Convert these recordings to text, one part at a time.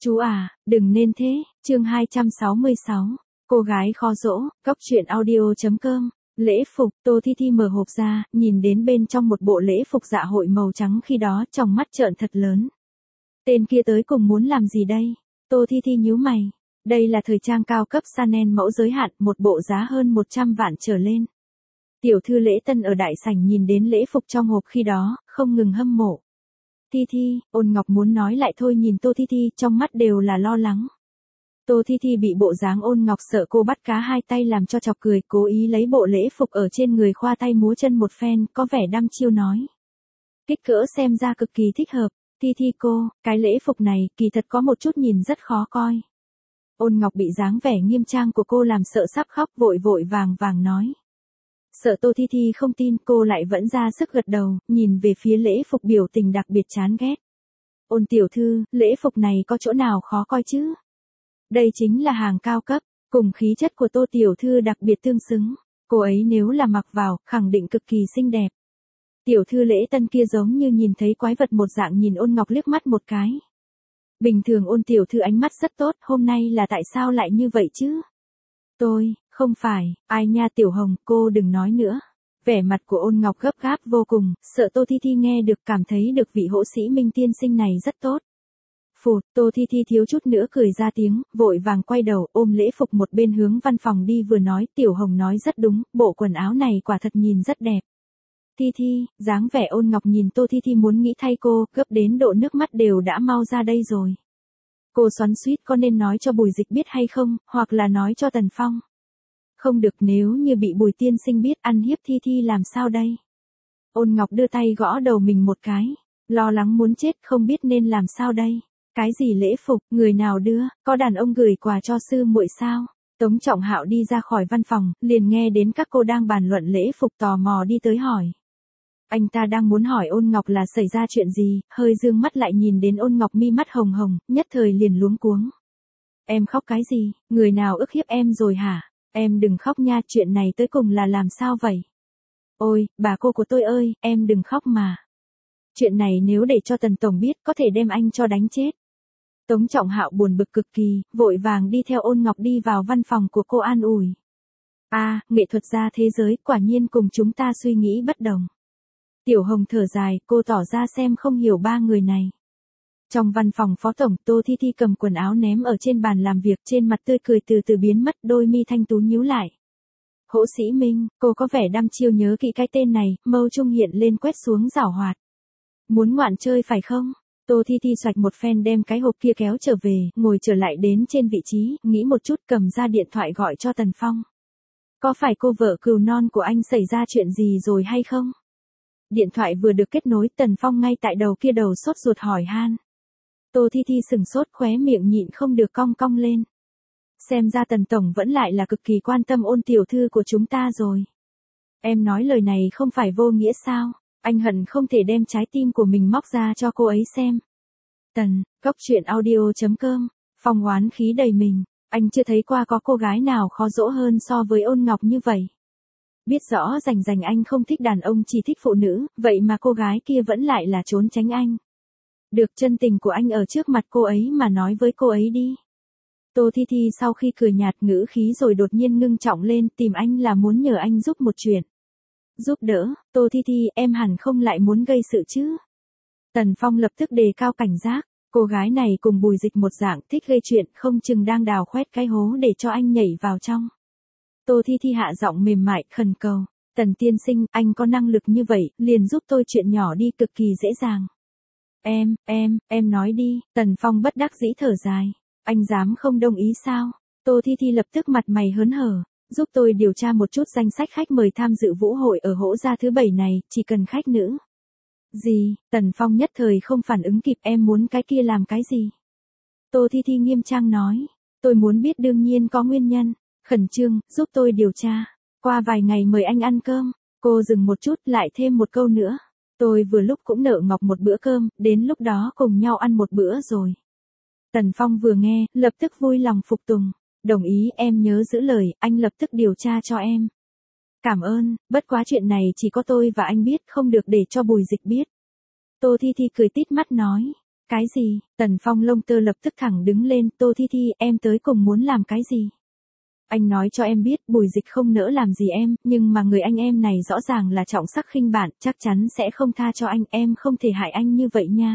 Chú à, đừng nên thế, chương 266, cô gái khó dỗ, cóc truyện audio.com, lễ phục, Tô Thi Thi mở hộp ra, nhìn đến bên trong một bộ lễ phục dạ hội màu trắng khi đó trong mắt trợn thật lớn. Tên kia tới cùng muốn làm gì đây? Tô Thi Thi nhíu mày, đây là thời trang cao cấp Chanel mẫu giới hạn, một bộ giá hơn 100 vạn trở lên. Tiểu thư lễ tân ở đại sảnh nhìn đến lễ phục trong hộp khi đó, không ngừng hâm mộ. Thi Thi, Ôn Ngọc muốn nói lại thôi nhìn Tô Thi Thi trong mắt đều là lo lắng. Tô Thi Thi bị bộ dáng Ôn Ngọc sợ cô bắt cá hai tay làm cho chọc cười, cố ý lấy bộ lễ phục ở trên người khoa tay múa chân một phen, có vẻ đăm chiêu nói. Kích cỡ xem ra cực kỳ thích hợp, Thi Thi cô, cái lễ phục này kỳ thật có một chút nhìn rất khó coi. Ôn Ngọc bị dáng vẻ nghiêm trang của cô làm sợ sắp khóc, vội vội vàng vàng nói. Sợ Tô Thi Thi không tin, cô lại vẫn ra sức gật đầu, nhìn về phía lễ phục biểu tình đặc biệt chán ghét. Ôn tiểu thư, lễ phục này có chỗ nào khó coi chứ? Đây chính là hàng cao cấp, cùng khí chất của Tô tiểu thư đặc biệt tương xứng. Cô ấy nếu là mặc vào, khẳng định cực kỳ xinh đẹp. Tiểu thư lễ tân kia giống như nhìn thấy quái vật một dạng nhìn Ôn Ngọc liếc mắt một cái. Bình thường Ôn tiểu thư ánh mắt rất tốt, hôm nay là tại sao lại như vậy chứ? Không phải, ai nha Tiểu Hồng, cô đừng nói nữa. Vẻ mặt của Ôn Ngọc gấp gáp vô cùng, sợ Tô Thi Thi nghe được cảm thấy được vị hộ sĩ Minh tiên sinh này rất tốt. Phụt, Tô Thi Thi thiếu chút nữa cười ra tiếng, vội vàng quay đầu ôm lễ phục một bên hướng văn phòng đi vừa nói Tiểu Hồng nói rất đúng, bộ quần áo này quả thật nhìn rất đẹp. Thi Thi, dáng vẻ Ôn Ngọc nhìn Tô Thi Thi muốn nghĩ thay cô, gấp đến độ nước mắt đều đã mau ra đây rồi. Cô xoắn xuýt có nên nói cho Bùi Dịch biết hay không, hoặc là nói cho Tần Phong. Không được, nếu như bị Bùi tiên sinh biết ăn hiếp Thi Thi làm sao đây? Ôn Ngọc đưa tay gõ đầu mình một cái, lo lắng muốn chết không biết nên làm sao đây. Cái gì lễ phục, người nào đưa, có đàn ông gửi quà cho sư muội sao? Tống Trọng Hạo đi ra khỏi văn phòng, liền nghe đến các cô đang bàn luận lễ phục tò mò đi tới hỏi. Anh ta đang muốn hỏi Ôn Ngọc là xảy ra chuyện gì, hơi dương mắt lại nhìn đến Ôn Ngọc mi mắt hồng hồng, nhất thời liền luống cuống. Em khóc cái gì, người nào ức hiếp em rồi hả? Em đừng khóc nha, chuyện này tới cùng là làm sao vậy? Ôi, bà cô của tôi ơi, em đừng khóc mà. Chuyện này nếu để cho Tần Tổng biết có thể đem anh cho đánh chết. Tống Trọng Hạo buồn bực cực kỳ, vội vàng đi theo Ôn Ngọc đi vào văn phòng của cô an ủi. Nghệ thuật gia thế giới quả nhiên cùng chúng ta suy nghĩ bất đồng. Tiểu Hồng thở dài, cô tỏ ra xem không hiểu ba người này. Trong văn phòng phó tổng, Tô Thi Thi cầm quần áo ném ở trên bàn làm việc, trên mặt tươi cười từ từ biến mất, đôi mi thanh tú nhíu lại. Hỗ sĩ Minh, cô có vẻ đăm chiêu nhớ kỹ cái tên này, mâu trung hiện lên quét xuống giảo hoạt. Muốn ngoạn chơi phải không? Tô Thi Thi xoạch một phen đem cái hộp kia kéo trở về, ngồi trở lại đến trên vị trí, nghĩ một chút cầm ra điện thoại gọi cho Tần Phong. Có phải cô vợ cừu non của anh xảy ra chuyện gì rồi hay không? Điện thoại vừa được kết nối, Tần Phong ngay tại đầu kia đầu sốt ruột hỏi han. Tô Thi Thi sừng sốt, khóe miệng nhịn không được cong cong lên. Xem ra Tần Tổng vẫn lại là cực kỳ quan tâm Ôn tiểu thư của chúng ta rồi. Em nói lời này không phải vô nghĩa sao? Anh hận không thể đem trái tim của mình móc ra cho cô ấy xem. Cóc truyện audio.com, Phong oán khí đầy mình. Anh chưa thấy qua có cô gái nào khó dỗ hơn so với Ôn Ngọc như vậy. Biết rõ rành anh không thích đàn ông chỉ thích phụ nữ, vậy mà cô gái kia vẫn lại là trốn tránh anh. Được, chân tình của anh ở trước mặt cô ấy mà nói với cô ấy đi. Tô Thi Thi sau khi cười nhạt ngữ khí rồi đột nhiên ngưng trọng lên, tìm anh là muốn nhờ anh giúp một chuyện. Giúp đỡ, Tô Thi Thi, em hẳn không lại muốn gây sự chứ? Tần Phong lập tức đề cao cảnh giác, cô gái này cùng Bùi Dịch một dạng thích gây chuyện, không chừng đang đào khoét cái hố để cho anh nhảy vào trong. Tô Thi Thi hạ giọng mềm mại, khẩn cầu. Tần tiên sinh, anh có năng lực như vậy, liền giúp tôi chuyện nhỏ đi, cực kỳ dễ dàng. Em nói đi, Tần Phong bất đắc dĩ thở dài. Anh dám không đồng ý sao? Tô Thi Thi lập tức mặt mày hớn hở. Giúp tôi điều tra một chút danh sách khách mời tham dự vũ hội ở Hỗ Gia thứ 7 này, chỉ cần khách nữ. Gì? Tần Phong nhất thời không phản ứng kịp, em muốn cái kia làm cái gì? Tô Thi Thi nghiêm trang nói. Tôi muốn biết, đương nhiên có nguyên nhân. Khẩn trương, giúp tôi điều tra. Qua vài ngày mời anh ăn cơm. Cô dừng một chút, lại thêm một câu nữa. Tôi vừa lúc cũng nợ Ngọc một bữa cơm, đến lúc đó cùng nhau ăn một bữa rồi. Tần Phong vừa nghe, lập tức vui lòng phục tùng. Đồng ý, em nhớ giữ lời, anh lập tức điều tra cho em. Cảm ơn, bất quá chuyện này chỉ có tôi và anh biết, không được để cho Bùi Dịch biết. Tô Thi Thi cười tít mắt nói. Cái gì? Tần Phong lông tơ lập tức thẳng đứng lên, Tô Thi Thi, em tới cùng muốn làm cái gì? Anh nói cho em biết, Bùi Dịch không nỡ làm gì em, nhưng mà người anh em này rõ ràng là trọng sắc khinh bạn, chắc chắn sẽ không tha cho anh, em không thể hại anh như vậy nha.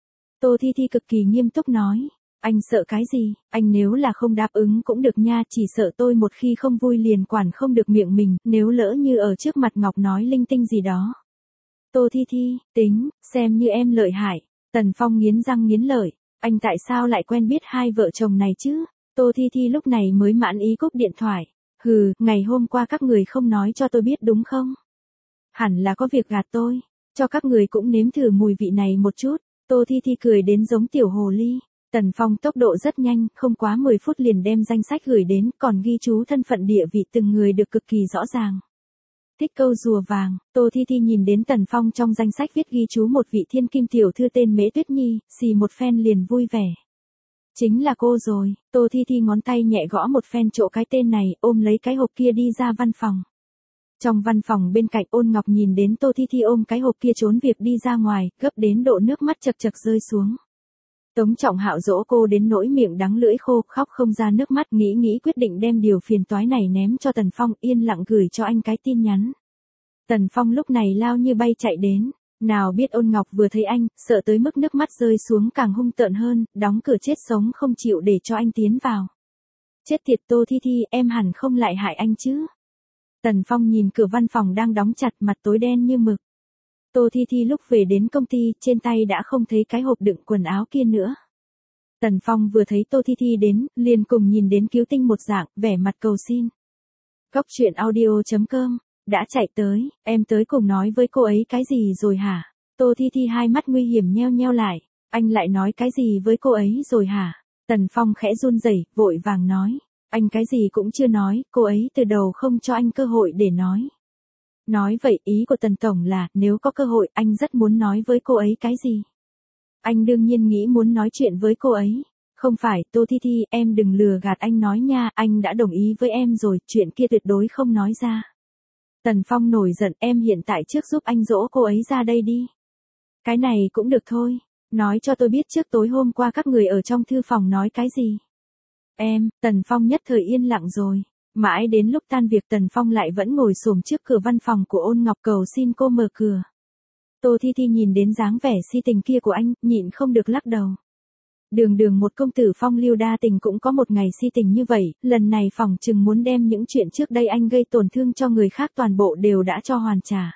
Tô Thi Thi cực kỳ nghiêm túc nói. Anh sợ cái gì? Anh nếu là không đáp ứng cũng được nha, chỉ sợ tôi một khi không vui liền quản không được miệng mình, nếu lỡ như ở trước mặt Ngọc nói linh tinh gì đó. Tô Thi Thi, tính, xem như em lợi hại. Tần Phong nghiến răng nghiến lợi, anh tại sao lại quen biết hai vợ chồng này chứ? Tô Thi Thi lúc này mới mãn ý cúp điện thoại. Hừ, ngày hôm qua các người không nói cho tôi biết đúng không? Hẳn là có việc gạt tôi, cho các người cũng nếm thử mùi vị này một chút. Tô Thi Thi cười đến giống tiểu hồ ly. Tần Phong tốc độ rất nhanh, không quá 10 phút liền đem danh sách gửi đến, còn ghi chú thân phận địa vị từng người được cực kỳ rõ ràng. Thích câu rùa vàng, Tô Thi Thi nhìn đến Tần Phong trong danh sách viết ghi chú một vị thiên kim tiểu thư tên Mễ Tuyết Nhi, xì một phen liền vui vẻ. Chính là cô rồi, Tô Thi Thi ngón tay nhẹ gõ một phen chỗ cái tên này, ôm lấy cái hộp kia đi ra văn phòng. Trong văn phòng bên cạnh Ôn Ngọc nhìn đến Tô Thi Thi ôm cái hộp kia trốn việc đi ra ngoài, gấp đến độ nước mắt chật chật rơi xuống. Tống Trọng Hạo dỗ cô đến nỗi miệng đắng lưỡi khô, khóc không ra nước mắt, nghĩ quyết định đem điều phiền toái này ném cho Tần Phong, yên lặng gửi cho anh cái tin nhắn. Tần Phong lúc này lao như bay chạy đến, nào biết Ôn Ngọc vừa thấy anh, sợ tới mức nước mắt rơi xuống càng hung tợn hơn, đóng cửa chết sống không chịu để cho anh tiến vào. Chết tiệt Tô Thi Thi, em hẳn không lại hại anh chứ? Tần Phong nhìn cửa văn phòng đang đóng chặt, mặt tối đen như mực. Tô Thi Thi lúc về đến công ty, trên tay đã không thấy cái hộp đựng quần áo kia nữa. Tần Phong vừa thấy Tô Thi Thi đến, liền cùng nhìn đến cứu tinh một dạng, vẻ mặt cầu xin. Góc truyện audio.com, đã chạy tới, em tới cùng nói với cô ấy cái gì rồi hả? Tô Thi Thi hai mắt nguy hiểm nheo nheo lại, anh lại nói cái gì với cô ấy rồi hả? Tần Phong khẽ run rẩy, vội vàng nói, anh cái gì cũng chưa nói, cô ấy từ đầu không cho anh cơ hội để nói. Nói vậy ý của Tần Tổng là, nếu có cơ hội, anh rất muốn nói với cô ấy cái gì? Anh đương nhiên nghĩ muốn nói chuyện với cô ấy. Không phải, Tô Thi Thi, em đừng lừa gạt anh nói nha, anh đã đồng ý với em rồi, chuyện kia tuyệt đối không nói ra. Tần Phong nổi giận, em hiện tại trước giúp anh dỗ cô ấy ra đây đi. Cái này cũng được thôi, nói cho tôi biết trước tối hôm qua các người ở trong thư phòng nói cái gì. Em, Tần Phong nhất thời yên lặng rồi. Mãi đến lúc tan việc Tần Phong lại vẫn ngồi xổm trước cửa văn phòng của Ôn Ngọc cầu xin cô mở cửa. Tô Thi Thi nhìn đến dáng vẻ si tình kia của anh, nhịn không được lắc đầu. Đường một công tử phong lưu đa tình cũng có một ngày si tình như vậy, lần này phỏng chừng muốn đem những chuyện trước đây anh gây tổn thương cho người khác toàn bộ đều đã cho hoàn trả.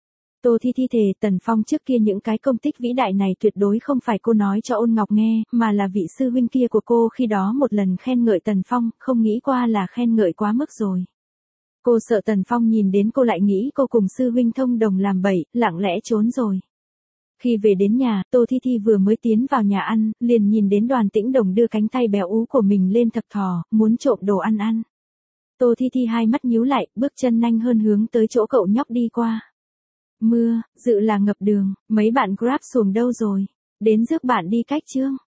Tô Thi Thi thề Tần Phong trước kia những cái công tích vĩ đại này tuyệt đối không phải cô nói cho Ôn Ngọc nghe, mà là vị sư huynh kia của cô khi đó một lần khen ngợi Tần Phong, không nghĩ qua là khen ngợi quá mức rồi. Cô sợ Tần Phong nhìn đến cô lại nghĩ cô cùng sư huynh thông đồng làm bậy, lặng lẽ trốn rồi. Khi về đến nhà, Tô Thi Thi vừa mới tiến vào nhà ăn, liền nhìn đến Đoàn Tĩnh Đồng đưa cánh tay béo ú của mình lên thập thò, muốn trộm đồ ăn ăn. Tô Thi Thi hai mắt nhíu lại, bước chân nhanh hơn hướng tới chỗ cậu nhóc đi qua. Mưa, dự là ngập đường, mấy bạn Grab xuồng đâu rồi? Đến rước bạn đi cách chương.